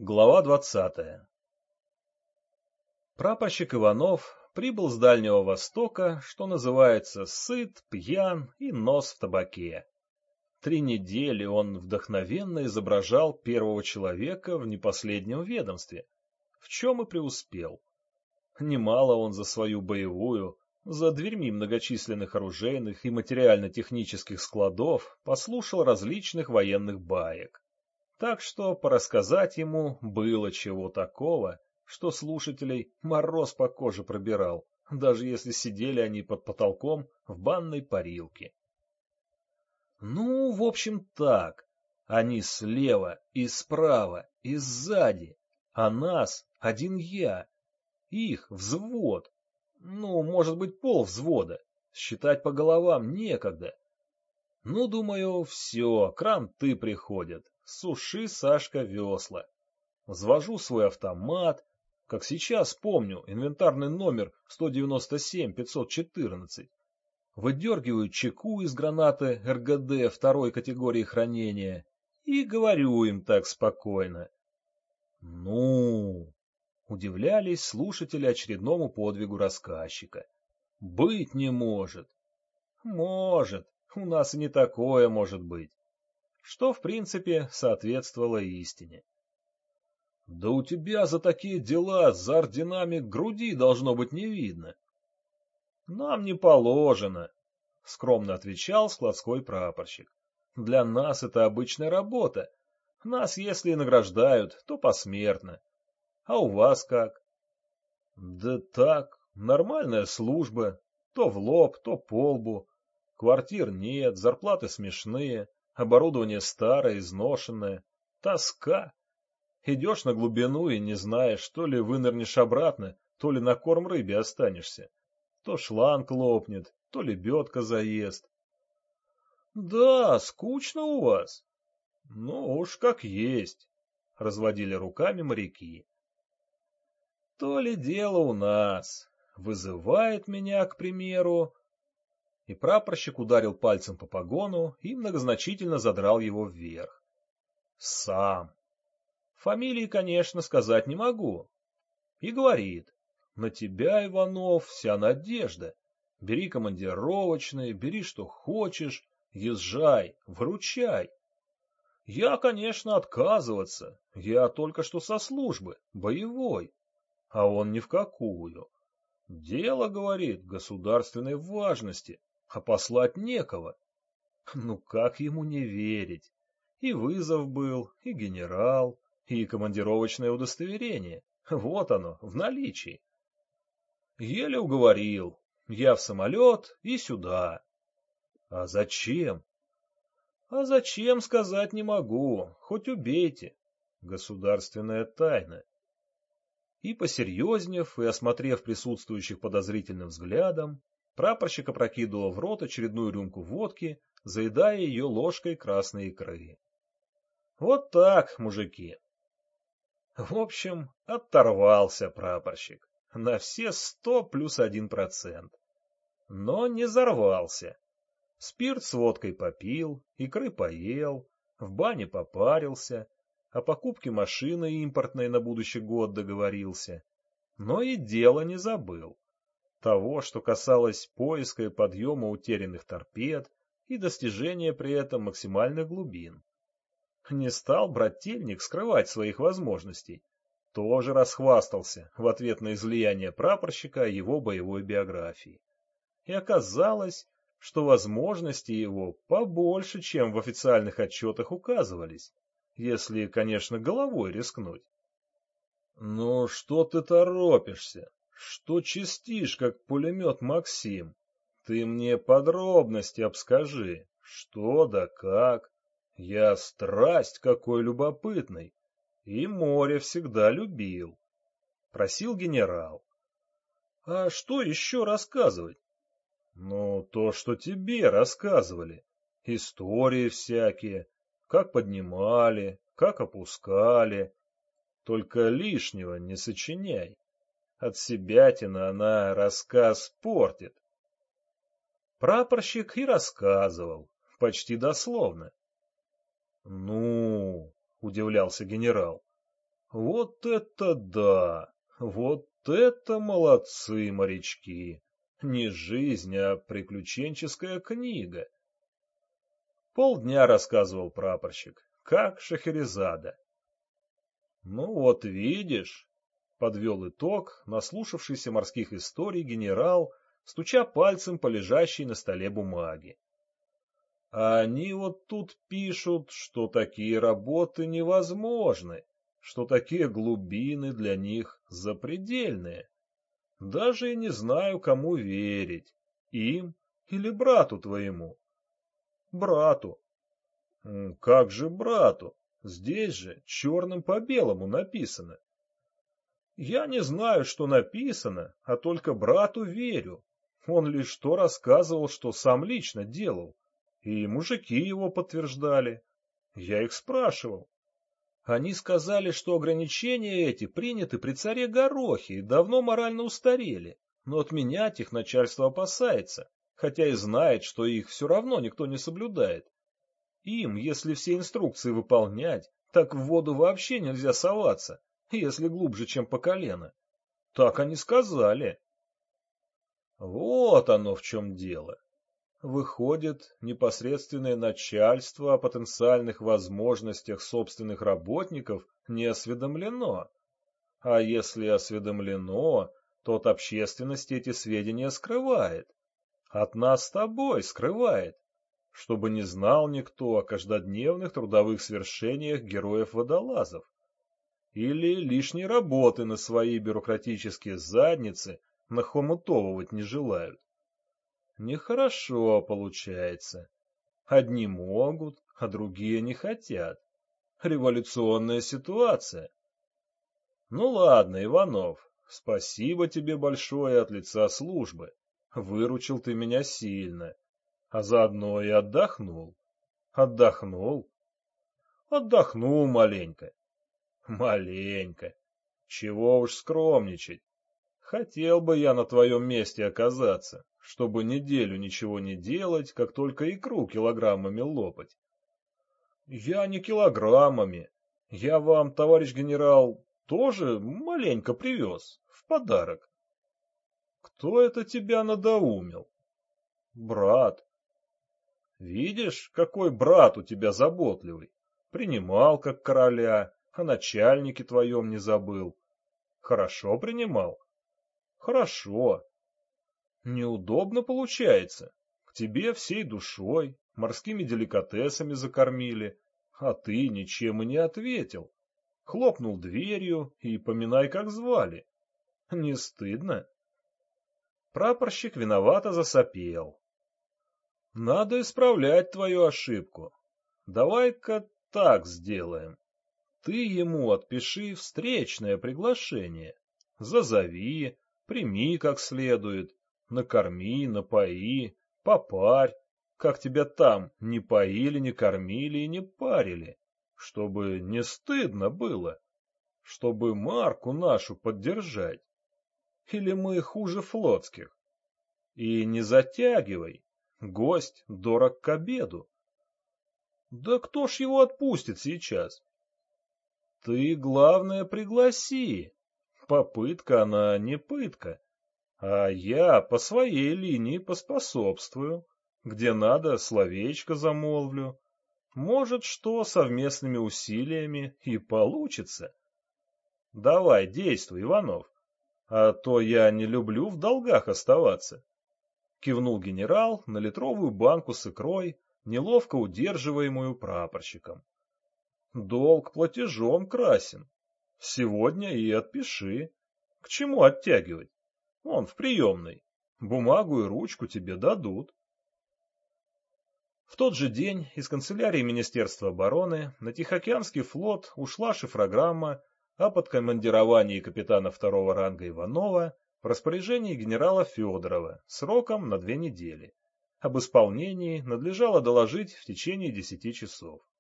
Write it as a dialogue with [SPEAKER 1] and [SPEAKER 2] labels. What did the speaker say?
[SPEAKER 1] Глава 20. Прапорщик Иванов прибыл с Дальнего Востока, что называется, сыт, пьян и нос в табаке. 3 недели он вдохновенно изображал первого человека в непоследнем ведомстве, в чем и преуспел. Немало он за свою боевую, за дверьми многочисленных оружейных и материально-технических складов послушал различных военных баек. Так что порассказать ему было чего такого, что слушателей мороз по коже пробирал, даже если сидели они под потолком в банной парилке. Ну, в общем, так. Они слева и справа и сзади, а нас один я. Их взвод. Ну, может быть, полвзвода. Считать по головам некогда. Ну, думаю, все, кранты приходят. Суши, Сашка, весла. Взвожу свой автомат. Как сейчас помню, инвентарный номер 197-514. Выдергиваю чеку из гранаты РГД второй категории хранения и говорю им так спокойно. Ну, удивлялись слушатели очередному подвигу рассказчика. Быть не может. Может, у нас и не такое может быть. Что, в принципе, соответствовало истине. Да у тебя за такие дела за орденами груди должно быть не видно. Нам не положено, скромно отвечал складской прапорщик. Для нас это обычная работа. Нас, если и награждают, то посмертно. А у вас как? Да так, нормальная служба. То в лоб, то по лбу. Квартир нет, зарплаты смешные, оборудование старое, изношенное. Тоска. Идешь на глубину и не знаешь, то ли вынырнешь обратно, то ли на корм рыбе останешься. То шланг лопнет, то лебедка заест. Да, скучно у вас. Ну уж как есть, разводили руками моряки. То ли дело у нас. Вызывает меня, к примеру. И прапорщик ударил пальцем по погону и многозначительно задрал его вверх. Сам. Фамилии, конечно, сказать не могу. И говорит: на тебя, Иванов, вся надежда. Бери командировочные, бери что хочешь, езжай, выручай. Я, конечно, отказываться. Я только что со службы, боевой. А он ни в какую. Дело, говорит, государственной важности, а послать некого. Ну как ему не верить? И вызов был, и генерал, и командировочное удостоверение. Вот оно, в наличии. Еле уговорил. Я в самолет и сюда. А зачем? А зачем, сказать не могу, хоть убейте. Государственная тайна. И посерьезнев, и осмотрев присутствующих подозрительным взглядом, прапорщик опрокидывал в рот очередную рюмку водки, заедая ее ложкой красной икры. Вот так, мужики. В общем, оторвался прапорщик. На все 100 плюс 1%. Но не взорвался. Спирт с водкой попил, икры поел, в бане попарился, о покупке машины импортной на будущий год договорился. Но и дело не забыл. Того, что касалось поиска и подъема утерянных торпед и достижения при этом максимальных глубин. Не стал брательник скрывать своих возможностей. Тоже расхвастался в ответ на излияние прапорщика о его боевой биографии. И оказалось, что возможности его побольше, чем в официальных отчетах указывались, если, конечно, головой рискнуть. «Ну что ты торопишься? Что чистишь, как пулемет Максим? Ты мне подробности обскажи, что да как. Я страсть какой любопытный, и море всегда любил», — просил генерал. «А что еще рассказывать?» «Ну, то, что тебе рассказывали. Истории всякие, как поднимали, как опускали. Только лишнего не сочиняй. От себятина она рассказ портит». Прапорщик и рассказывал, почти дословно. «Ну, — удивлялся генерал, Вот это да! Вот это молодцы морячки! Не жизнь, а приключенческая книга. Полдня рассказывал прапорщик, как Шахерезада. Ну вот видишь, подвел итог наслушавшийся морских историй генерал, стуча пальцем по лежащей на столе бумаге. А они вот тут пишут, что такие работы невозможны, что такие глубины для них запредельные. Даже и не знаю, кому верить, им или брату твоему. Брату. Как же брату? Здесь же черным по белому написано. Я не знаю, что написано, а только брату верю. Он лишь то рассказывал, что сам лично делал, и мужики его подтверждали. Я их спрашивал. Они сказали, что ограничения эти приняты при царе Горохе и давно морально устарели, но отменять их начальство опасается, хотя и знает, что их все равно никто не соблюдает. Им, если все инструкции выполнять, так в воду вообще нельзя соваться, если глубже, чем по колено. Так они сказали. Вот оно в чем дело. Выходит, непосредственное начальство о потенциальных возможностях собственных работников не осведомлено. А если осведомлено, то от общественности эти сведения скрывает. От нас с тобой скрывает, чтобы не знал никто о каждодневных трудовых свершениях героев-водолазов. Или лишней работы на свои бюрократические задницы нахомутовывать не желают. Нехорошо получается. Одни могут, а другие не хотят. Революционная ситуация. Ну ладно, Иванов, спасибо тебе большое от лица службы. Выручил ты меня сильно. А заодно и отдохнул. Отдохнул? Отдохнул маленько. Маленько. Чего уж скромничать. Хотел бы я на твоем месте оказаться, чтобы неделю ничего не делать, как только икру килограммами лопать. Я не килограммами. Я вам, товарищ генерал, тоже маленько привез, в подарок. Кто это тебя надоумил? Брат. Видишь, какой брат у тебя заботливый. Принимал как короля, о начальнике твоем не забыл. Хорошо принимал? Хорошо. Неудобно получается. К тебе всей душой, морскими деликатесами закормили, а ты ничем и не ответил. Хлопнул дверью и поминай, как звали. Не стыдно? Прапорщик виновато засопел. Надо исправлять твою ошибку. Давай-ка так сделаем. Ты ему отпиши встречное приглашение. Зазови, прими как следует, накорми, напои, попарь, как тебя там не поили, не кормили и не парили, чтобы не стыдно было, чтобы марку нашу поддержать. Или мы хуже флотских? И не затягивай, гость дорог к обеду. Да кто ж его отпустит сейчас? Ты, главное, пригласи. Попытка она не пытка. А я по своей линии поспособствую. Где надо, словечко замолвлю. Может, что совместными усилиями и получится. Давай, действуй, Иванов. А то я не люблю в долгах оставаться. Кивнул генерал на литровую банку с икрой, неловко удерживаемую прапорщиком. Долг платежом красен. Сегодня и отпиши. К чему оттягивать? Вон, в приемной. Бумагу и ручку тебе дадут. В тот же день из канцелярии Министерства обороны на Тихоокеанский флот ушла шифрограмма о подкомандировании капитана второго ранга Иванова в распоряжении генерала Федорова сроком на 2 недели. Об исполнении надлежало доложить в течение 10 часов.